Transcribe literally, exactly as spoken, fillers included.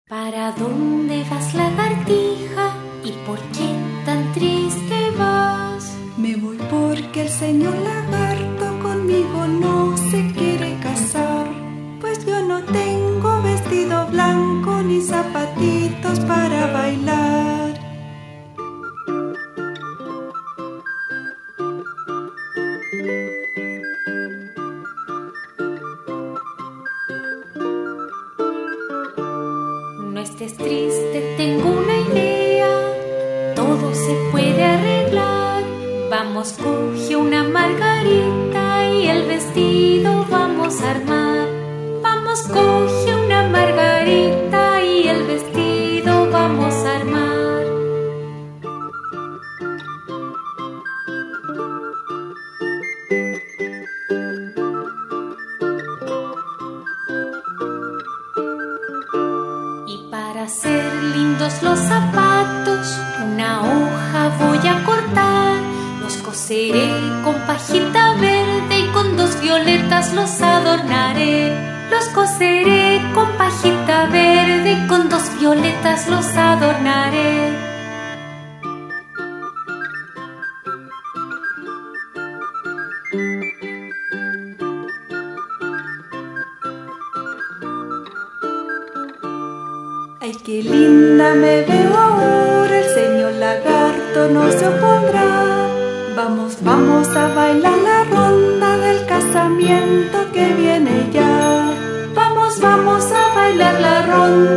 ¿Para dónde vas, lagartija? ¿Y por qué tan triste vas? Me voy porque el señor lagarto conmigo no se quiere casar, pues yo no tengo vestido blanco ni zapatitos para bailar. No estés triste, tengo una idea, todo se puede arreglar. Vamos, coge una margarita y el vestido vamos a armar. Vamos, coge una margarita y el vestido vamos a armar. Para hacer lindos los zapatos, una hoja voy a cortar. Los coseré con pajita verde y con dos violetas los adornaré. Los coseré con pajita verde y con dos violetas los adornaré. Ay, qué linda me veo ahora, el señor lagarto no se opondrá. Vamos, vamos a bailar la ronda del casamiento que viene ya. Vamos, vamos a bailar la ronda